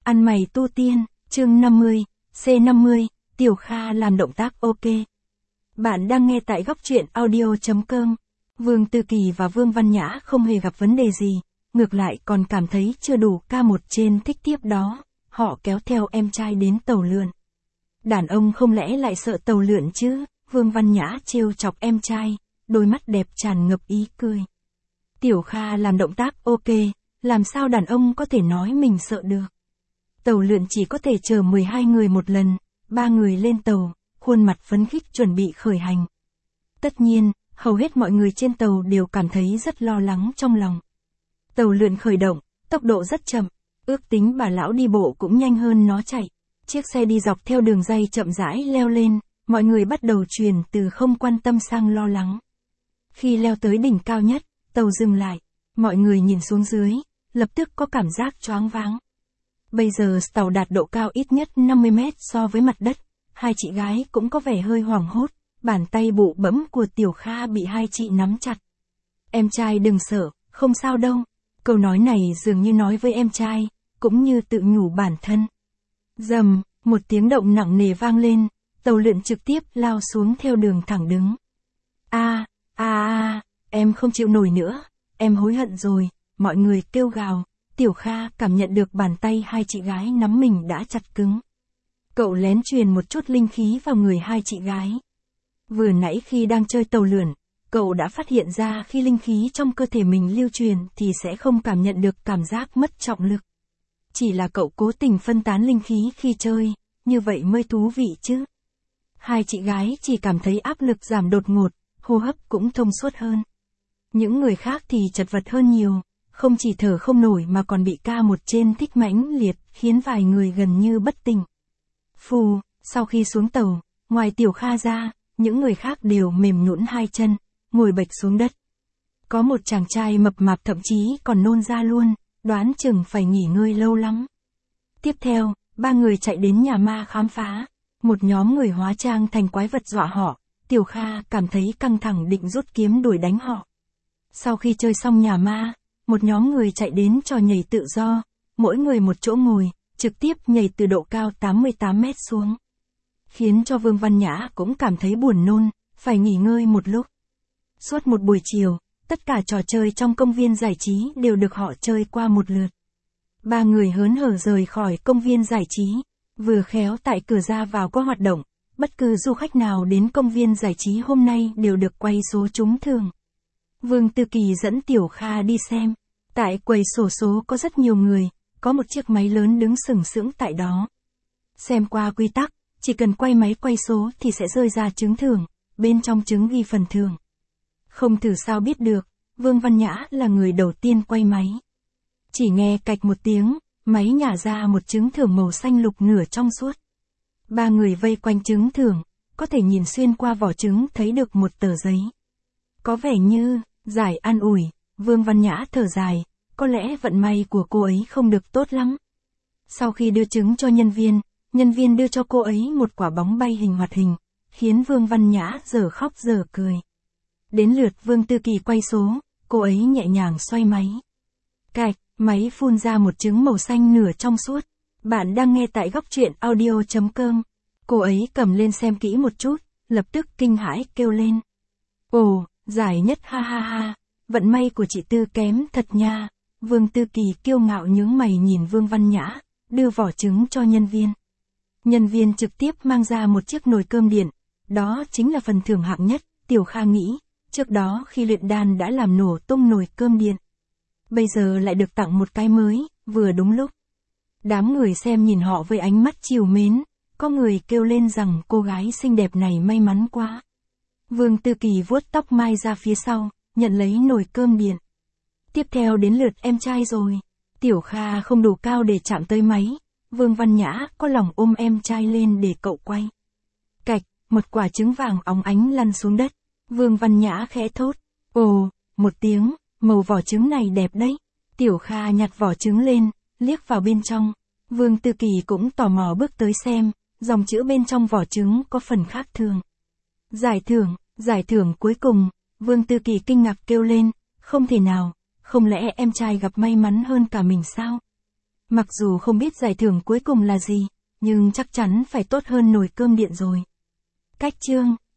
Ăn mày tu tiên, chương 50, C50, Tiểu Kha làm động tác ok. Bạn đang nghe tại góc truyện audio.com. Vương Tư Kỳ và Vương Văn Nhã không hề gặp vấn đề gì, ngược lại còn cảm thấy chưa đủ K1 trên thích tiếp đó, họ kéo theo em trai đến tàu lượn. Đàn ông không lẽ lại sợ tàu lượn chứ, Vương Văn Nhã trêu chọc em trai, đôi mắt đẹp tràn ngập ý cười. Tiểu Kha làm động tác ok, làm sao đàn ông có thể nói mình sợ được. Tàu lượn chỉ có thể chở 12 người một lần, 3 người lên tàu, khuôn mặt phấn khích chuẩn bị khởi hành. Tất nhiên, hầu hết mọi người trên tàu đều cảm thấy rất lo lắng trong lòng. Tàu lượn khởi động, tốc độ rất chậm, ước tính bà lão đi bộ cũng nhanh hơn nó chạy. Chiếc xe đi dọc theo đường ray chậm rãi leo lên, mọi người bắt đầu chuyển từ không quan tâm sang lo lắng. Khi leo tới đỉnh cao nhất, tàu dừng lại, mọi người nhìn xuống dưới, lập tức có cảm giác choáng váng. Bây giờ tàu đạt độ cao ít nhất 50 mét so với mặt đất, hai chị gái cũng có vẻ hơi hoảng hốt, bàn tay bụ bẫm của Tiểu Kha bị hai chị nắm chặt. Em trai đừng sợ, không sao đâu. Câu nói này dường như nói với em trai, cũng như tự nhủ bản thân. Rầm, một tiếng động nặng nề vang lên, tàu lượn trực tiếp lao xuống theo đường thẳng đứng. Em không chịu nổi nữa, em hối hận rồi, mọi người kêu gào. Tiểu Kha cảm nhận được bàn tay hai chị gái nắm mình đã chặt cứng. Cậu lén truyền một chút linh khí vào người hai chị gái. Vừa nãy khi đang chơi tàu lượn, cậu đã phát hiện ra khi linh khí trong cơ thể mình lưu truyền thì sẽ không cảm nhận được cảm giác mất trọng lực. Chỉ là cậu cố tình phân tán linh khí khi chơi, như vậy mới thú vị chứ. Hai chị gái chỉ cảm thấy áp lực giảm đột ngột, hô hấp cũng thông suốt hơn. Những người khác thì chật vật hơn nhiều. Không chỉ thở không nổi mà còn bị K1 trên thích mãnh liệt, khiến vài người gần như bất tỉnh. Phù, sau khi xuống tàu, ngoài Tiểu Kha ra, những người khác đều mềm nhũn hai chân, ngồi bệt xuống đất. Có một chàng trai mập mạp thậm chí còn nôn ra luôn, đoán chừng phải nghỉ ngơi lâu lắm. Tiếp theo, ba người chạy đến nhà ma khám phá. Một nhóm người hóa trang thành quái vật dọa họ, Tiểu Kha cảm thấy căng thẳng định rút kiếm đuổi đánh họ. Sau khi chơi xong nhà ma, một nhóm người chạy đến trò nhảy tự do, mỗi người một chỗ ngồi, trực tiếp nhảy từ độ cao 88 mét xuống. Khiến cho Vương Văn Nhã cũng cảm thấy buồn nôn, phải nghỉ ngơi một lúc. Suốt một buổi chiều, tất cả trò chơi trong công viên giải trí đều được họ chơi qua một lượt. Ba người hớn hở rời khỏi công viên giải trí, vừa khéo tại cửa ra vào có hoạt động, bất cứ du khách nào đến công viên giải trí hôm nay đều được quay số trúng thưởng. Vương Tư Kỳ dẫn Tiểu Kha đi xem. Tại quầy xổ số có rất nhiều người, có một chiếc máy lớn đứng sừng sững tại đó. Xem qua quy tắc, chỉ cần quay máy quay số thì sẽ rơi ra trứng thưởng, bên trong trứng ghi phần thưởng. Không thử sao biết được, Vương Văn Nhã là người đầu tiên quay máy. Chỉ nghe cạch một tiếng, máy nhả ra một trứng thưởng màu xanh lục nửa trong suốt. Ba người vây quanh trứng thưởng, có thể nhìn xuyên qua vỏ trứng thấy được một tờ giấy. Có vẻ như, giải an ủi, Vương Văn Nhã thở dài, có lẽ vận may của cô ấy không được tốt lắm. Sau khi đưa trứng cho nhân viên đưa cho cô ấy một quả bóng bay hình hoạt hình, khiến Vương Văn Nhã giờ khóc giờ cười. Đến lượt Vương Tư Kỳ quay số, cô ấy nhẹ nhàng xoay máy. Cạch, máy phun ra một trứng màu xanh nửa trong suốt. Bạn đang nghe tại góc truyện audio.com. Cô ấy cầm lên xem kỹ một chút, lập tức kinh hãi kêu lên. Ồ, giải nhất ha ha ha, vận may của chị Tư kém thật nha. Vương Tư Kỳ kiêu ngạo nhướng mày nhìn Vương Văn Nhã, đưa vỏ trứng cho nhân viên. Nhân viên trực tiếp mang ra một chiếc nồi cơm điện, đó chính là phần thưởng hạng nhất. Tiểu Kha nghĩ, trước đó khi luyện đan đã làm nổ tung nồi cơm điện. Bây giờ lại được tặng một cái mới, vừa đúng lúc. Đám người xem nhìn họ với ánh mắt trìu mến, có người kêu lên rằng cô gái xinh đẹp này may mắn quá. Vương Tư Kỳ vuốt tóc mai ra phía sau, nhận lấy nồi cơm điện. Tiếp theo đến lượt em trai rồi. Tiểu Kha không đủ cao để chạm tới máy. Vương Văn Nhã có lòng ôm em trai lên để cậu quay. Cạch, một quả trứng vàng óng ánh lăn xuống đất. Vương Văn Nhã khẽ thốt. Ồ, một tiếng, màu vỏ trứng này đẹp đấy. Tiểu Kha nhặt vỏ trứng lên, liếc vào bên trong. Vương Tư Kỳ cũng tò mò bước tới xem, dòng chữ bên trong vỏ trứng có phần khác thường. Giải thưởng cuối cùng. Vương Tư Kỳ kinh ngạc kêu lên, không thể nào, không lẽ em trai gặp may mắn hơn cả mình sao? Mặc dù không biết giải thưởng cuối cùng là gì, nhưng chắc chắn phải tốt hơn nồi cơm điện rồi. Cách chương